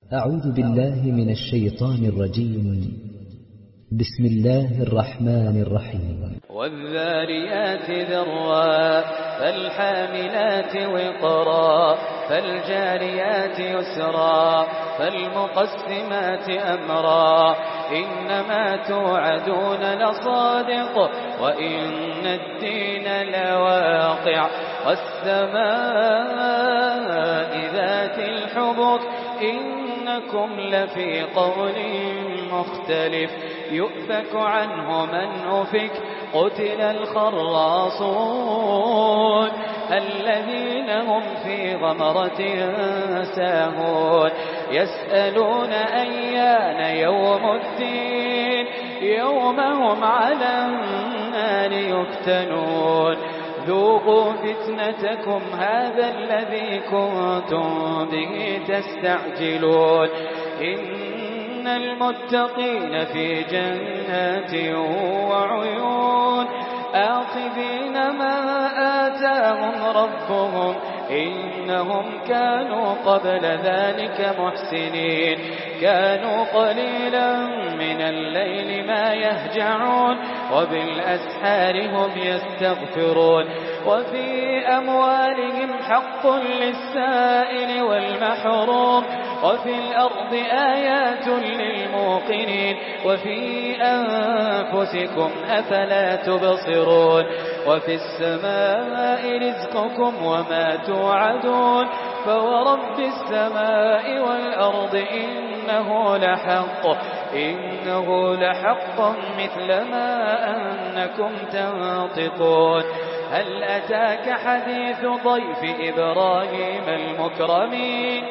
أعوذ بالله من الشيطان الرجيم. بسم الله الرحمن الرحيم. والذاريات ذروا فالحاملات وقرا فالجاريات يسرا فالمقسمات أمرا إنما توعدون لصادق وإن الدين لواقع والسماء ذات الحبك إنكم لفي قول مختلف يؤفك عنه من أفك قتل الخراصون الذين هم في غمرة ساهون يسألون أيان يوم الدين يوم هم على النار يفتنون ذوقوا فتنتكم هذا الذي كنتم به تستعجلون إن المتقين في جنات وعيون آخذين ما آتاهم ربهم إنهم كانوا قبل ذلك محسنين كانوا قليلا من الليل ما يهجعون وبالأسحار هم يستغفرون وفي أموالهم حق للسائل والمحروم وفي الأرض آيات للموقنين وفي أنفسكم أفلا تبصرون وفي السماء رزقكم وما توعدون فورب السماء والأرض إنه لحق مثل ما أنكم تنطقون هل أتاك حديث ضيف إبراهيم المكرمين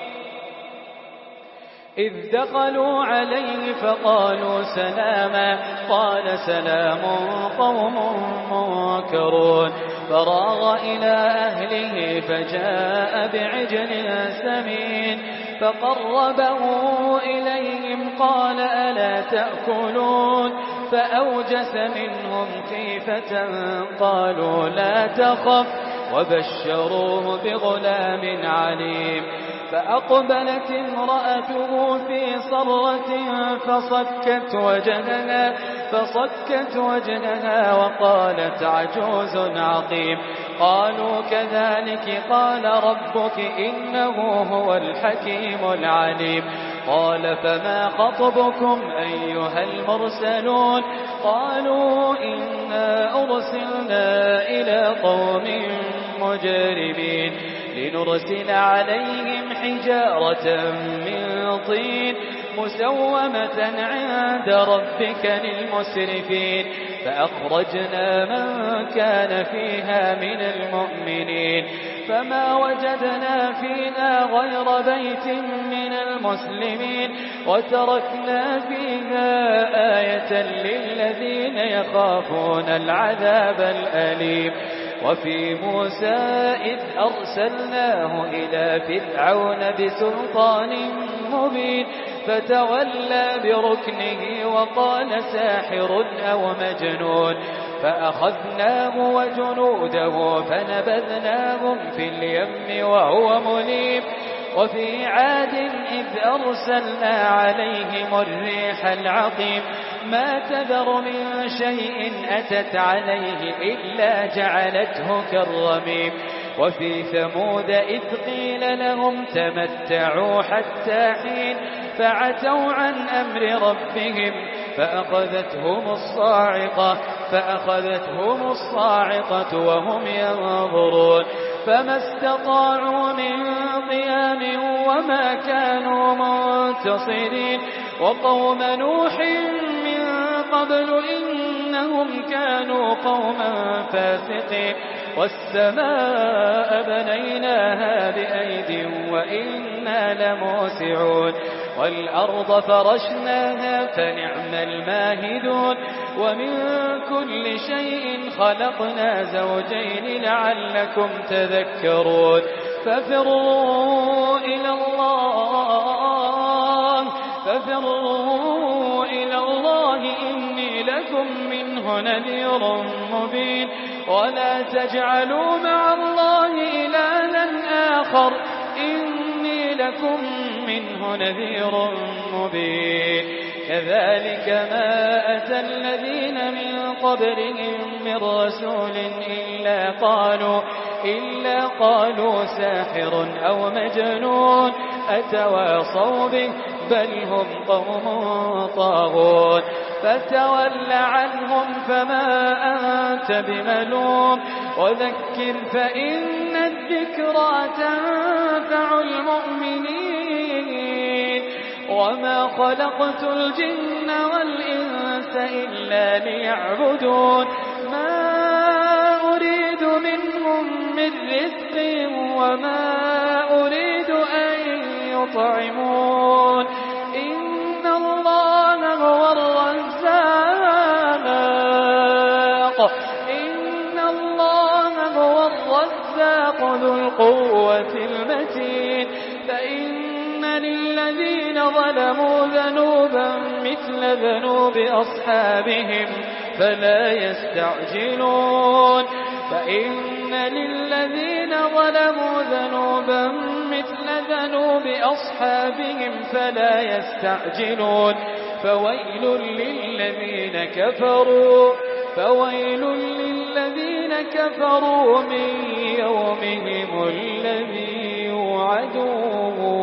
إذ دخلوا عليه فقالوا سلاما قال سلام قوم منكرون فراغ إلى أهله فجاء بعجل سمين فقربه إليهم قال ألا تأكلون فأوجس منهم خيفة قالوا لا تخف وبشروه بغلام عليم فأقبلت امرأته في صرة فصكت وجهها وقالت عجوز عقيم قالوا كذلك قال ربك إنه هو الحكيم العليم قال فما خطبكم أيها المرسلون قالوا إنا أرسلنا إلى قوم مجرمين لنرسل عليهم حجارة من طين مسومة عند ربك للمسرفين فأخرجنا من كان فيها من المؤمنين فما وجدنا فيها غير بيت من المسلمين وتركنا فيها آية للذين يخافون العذاب الأليم وفي موسى إذ أرسلناه إلى فرعون بسلطان مبين فتولى بركنه وقال ساحر أو مجنون فأخذناه وجنوده فنبذناهم في اليم وهو مليم وفي عاد إذ أرسلنا عليهم الريح العقيم ما تذر من شيء أتت عليه إلا جعلته كالرميم وفي ثمود إذ قيل لهم تمتعوا حتى حين فعتوا عن أمر ربهم فأخذتهم الصاعقة وهم ينظرون فما استطاعوا من قيام وما كانوا منتصرين وقوم نوح من قبل إنهم كانوا قوما فاسقين والسماء بنيناها بأيد وإنا لموسعون والأرض فرشناها فنعم الماهدون ومن كل شيء خلقنا زوجين لعلكم تذكرون ففروا إلى الله إني لكم منه نذير مبين ولا تجعلوا مع الله إلها آخر إني لكم منه منه نذير مبين كذلك ما أتى الذين من قبلهم من رسول إلا قالوا ساحر أو مجنون أتواصوا به بل هم قوم طاغون فتول عنهم فما أنت بملوم وذكر فإن الذكرى تنفع المؤمنين وما خلقت الجن والإنس إلا ليعبدون ما أريد منهم من رزق وما أريد أن يطعمون إن الله هو الرزاق ذو القوة المتين فإن للذين ظلموا ذنوبا مثل ذنوب أصحابهم فلا يستعجلون فإن للذين ظلموا ذنوبا مثل ذنوب أصحابهم فلا يستعجلون فويل للذين كفروا من يومهم الذي يوعدون